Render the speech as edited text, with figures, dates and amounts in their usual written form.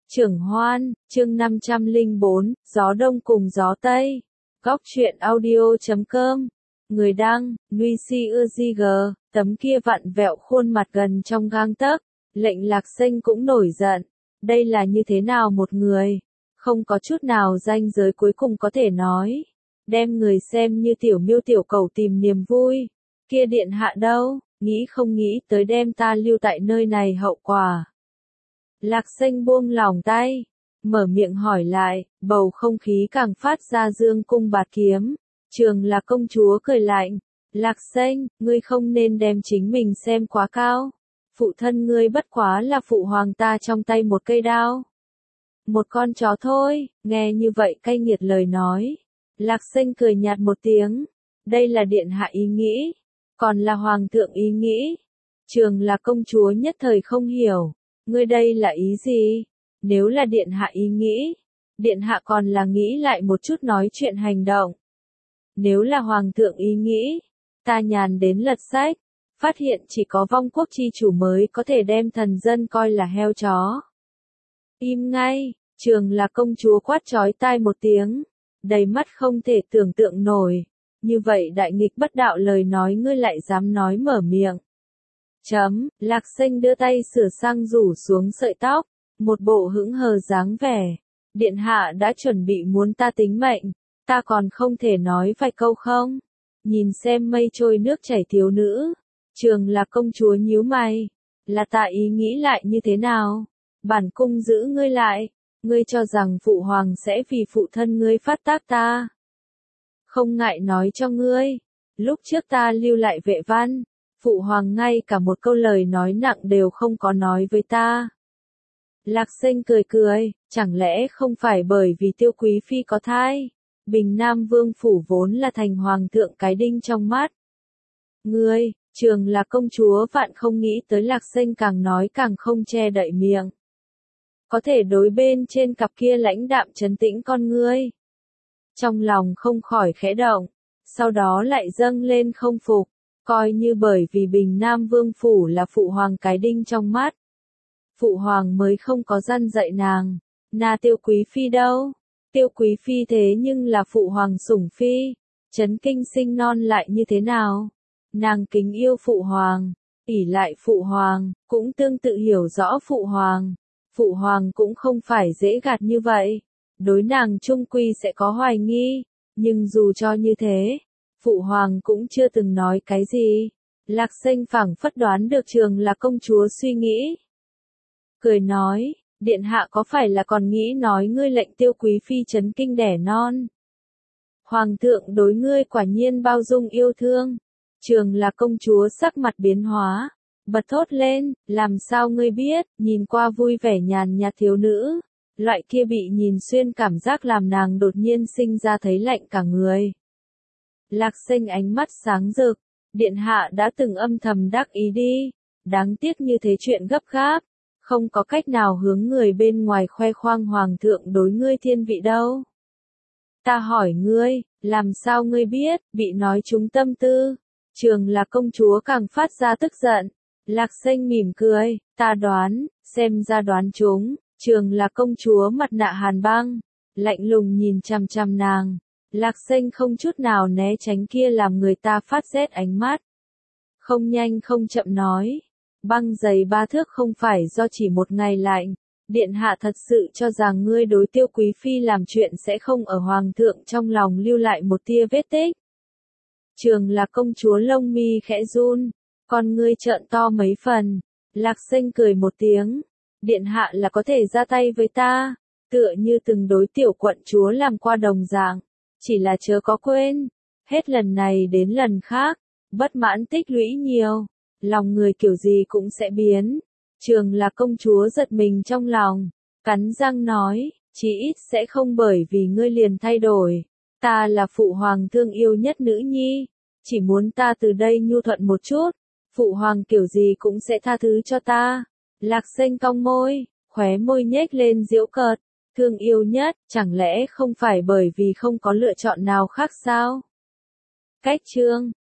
Trưởng Hoan, chương 504, Gió Đông cùng Gió Tây. Góc truyện audio.com. Người đăng, Nguy Si Ưa Di G, tấm kia vặn vẹo khuôn mặt gần trong gang tấc. Lệnh Lạc Xanh cũng nổi giận. Đây là như thế nào một người? Không có chút nào ranh giới cuối cùng có thể nói. Đem người xem như tiểu miêu tiểu cầu tìm niềm vui. Kia điện hạ đâu, nghĩ không nghĩ tới đem ta lưu tại nơi này hậu quả. Lạc Xanh buông lòng tay, mở miệng hỏi lại, bầu không khí càng phát ra dương cung bạt kiếm. Trường là công chúa cười lạnh, Lạc Xanh, ngươi không nên đem chính mình xem quá cao. Phụ thân ngươi bất quá là phụ hoàng ta trong tay một cây đao. Một con chó thôi, nghe như vậy cay nghiệt lời nói. Lạc Xanh cười nhạt một tiếng, đây là điện hạ ý nghĩ, còn là hoàng thượng ý nghĩ. Trường là công chúa nhất thời không hiểu. Ngươi đây là ý gì? Nếu là điện hạ ý nghĩ, điện hạ còn là nghĩ lại một chút nói chuyện hành động. Nếu là hoàng thượng ý nghĩ, ta nhàn đến lật sách, phát hiện chỉ có vong quốc chi chủ mới có thể đem thần dân coi là heo chó. Im ngay, trường là công chúa quát chói tai một tiếng, đầy mắt không thể tưởng tượng nổi. Như vậy đại nghịch bất đạo lời nói ngươi lại dám nói mở miệng. Lạc Xanh đưa tay sửa sang rủ xuống sợi tóc, một bộ hững hờ dáng vẻ. Điện hạ đã chuẩn bị muốn ta tính mệnh, ta còn không thể nói vài câu không? Nhìn xem mây trôi nước chảy thiếu nữ, trường là công chúa nhíu mày, là ta ý nghĩ lại như thế nào? Bản cung giữ ngươi lại, ngươi cho rằng phụ hoàng sẽ vì phụ thân ngươi phát tác ta? Không ngại nói cho ngươi, lúc trước ta lưu lại vệ văn. Phụ hoàng ngay cả một câu lời nói nặng đều không có nói với ta. Lạc Xanh cười cười, chẳng lẽ không phải bởi vì Tiêu Quý Phi có thai? Bình Nam Vương Phủ vốn là thành hoàng thượng cái đinh trong mắt. Ngươi, trường là công chúa vạn không nghĩ tới Lạc Xanh càng nói càng không che đậy miệng. Có thể đối bên trên cặp kia lãnh đạm trấn tĩnh con ngươi. Trong lòng không khỏi khẽ động, sau đó lại dâng lên không phục. Coi như bởi vì Bình Nam Vương Phủ là phụ hoàng cái đinh trong mắt. Phụ hoàng mới không có răn dạy nàng. Tiêu Quý Phi đâu? Tiêu Quý Phi thế nhưng là phụ hoàng sủng phi. Chấn kinh sinh non lại như thế nào? Nàng kính yêu phụ hoàng, ỷ lại phụ hoàng, cũng tương tự hiểu rõ phụ hoàng. Phụ hoàng cũng không phải dễ gạt như vậy. Đối nàng chung quy sẽ có hoài nghi. Nhưng dù cho như thế, phụ hoàng cũng chưa từng nói cái gì. Lạc Xanh phảng phất đoán được trường là công chúa suy nghĩ. Cười nói, điện hạ có phải là còn nghĩ nói ngươi lệnh Tiêu Quý Phi chấn kinh đẻ non? Hoàng thượng đối ngươi quả nhiên bao dung yêu thương. Trường là công chúa sắc mặt biến hóa, bật thốt lên, làm sao ngươi biết? Nhìn qua vui vẻ nhàn nhạt thiếu nữ, loại kia bị nhìn xuyên cảm giác làm nàng đột nhiên sinh ra thấy lạnh cả người. Lạc Xanh ánh mắt sáng rực, điện hạ đã từng âm thầm đắc ý đi, đáng tiếc như thế chuyện gấp gáp, không có cách nào hướng người bên ngoài khoe khoang hoàng thượng đối ngươi thiên vị đâu. Ta hỏi ngươi, làm sao ngươi biết, bị nói trúng tâm tư, trường là công chúa càng phát ra tức giận. Lạc Xanh mỉm cười, ta đoán, xem ra đoán trúng, trường là công chúa mặt nạ hàn băng, lạnh lùng nhìn chằm chằm nàng. Lạc Xanh không chút nào né tránh kia làm người ta phát rét ánh mắt. Không nhanh không chậm nói. Băng dày 3 thước không phải do chỉ một ngày lạnh. Điện hạ thật sự cho rằng ngươi đối Tiêu Quý Phi làm chuyện sẽ không ở hoàng thượng trong lòng lưu lại một tia vết tích. Trường là công chúa lông mi khẽ run. Con ngươi trợn to mấy phần. Lạc Xanh cười một tiếng. Điện hạ là có thể ra tay với ta. Tựa như từng đối tiểu quận chúa làm qua đồng dạng. Chỉ là chớ có quên, hết lần này đến lần khác, bất mãn tích lũy nhiều, lòng người kiểu gì cũng sẽ biến. Trường là công chúa giật mình trong lòng, cắn răng nói, chí ít sẽ không bởi vì ngươi liền thay đổi. Ta là phụ hoàng thương yêu nhất nữ nhi, chỉ muốn ta từ đây nhu thuận một chút, phụ hoàng kiểu gì cũng sẽ tha thứ cho ta. Lạc Xanh cong môi, khóe môi nhếch lên giễu cợt. Thương yêu nhất, chẳng lẽ không phải bởi vì không có lựa chọn nào khác sao? Cách chương